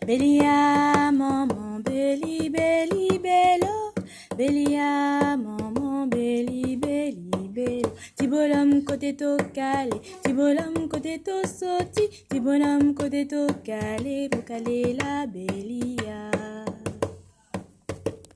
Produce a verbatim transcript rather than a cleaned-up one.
Bélia, maman, béli, béli, bélo. Bélia, maman, béli, béli, bélo. Ti bonhomme côté to calé, ti bonhomme côté to sauti, ti bonhomme côté to calé, pour caler la bélia.